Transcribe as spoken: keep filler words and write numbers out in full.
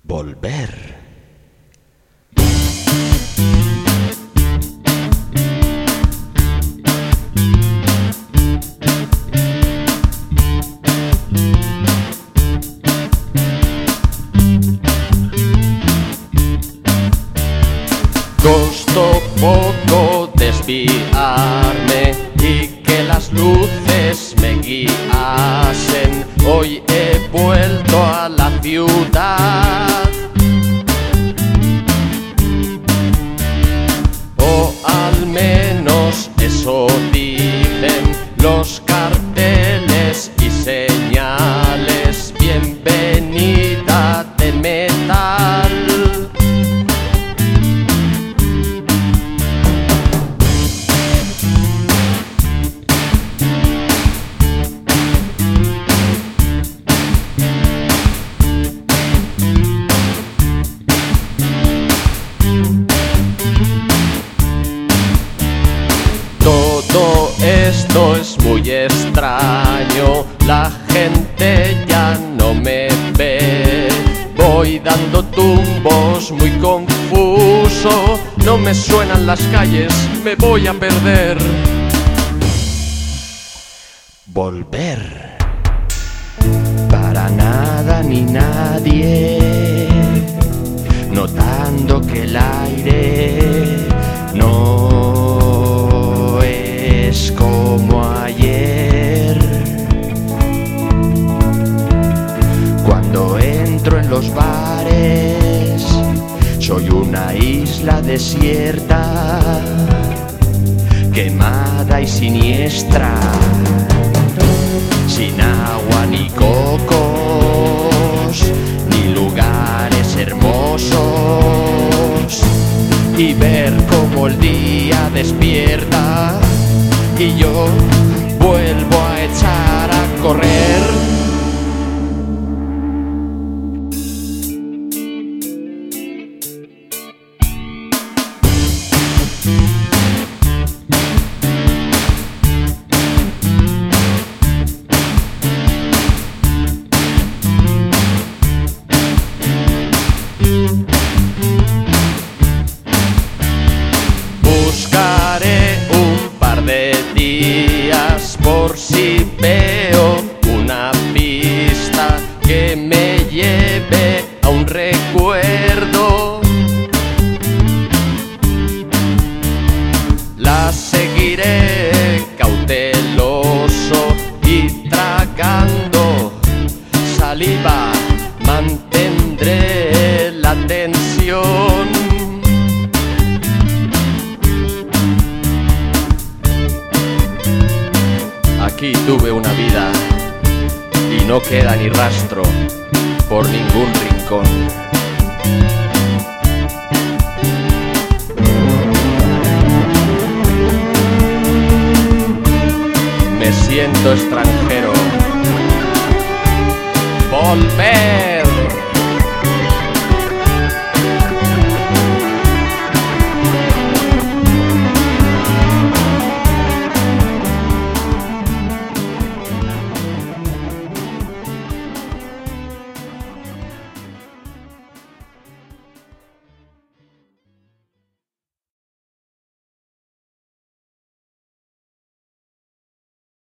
Volver. Costó poco desviarme y que las luces me guiasen. Hoy he vuelto a la ciudad, o al menos eso dicen los carteles y señales. Bienvenida de metal. Todo esto es muy extraño, la gente ya no me ve. Voy dando tumbos muy confuso, no me suenan las calles, me voy a perder. Volver. Para nada ni nadie, notando que el aire no es como ayer. Cuando entro en los bares, soy una isla desierta, quemada y siniestra, sin agua ni cocos, ni lugares hermosos. Y ver cómo el día despierta y yo vuelvo a echar a correr. Buscaré un par de días por si veo una pista que me lleve a un recuerdo. La seguiré cauteloso y tragando saliva mantendré la tensión. Aquí tuve una vida y no queda ni rastro por ningún rincón. Me siento extranjero. Volver.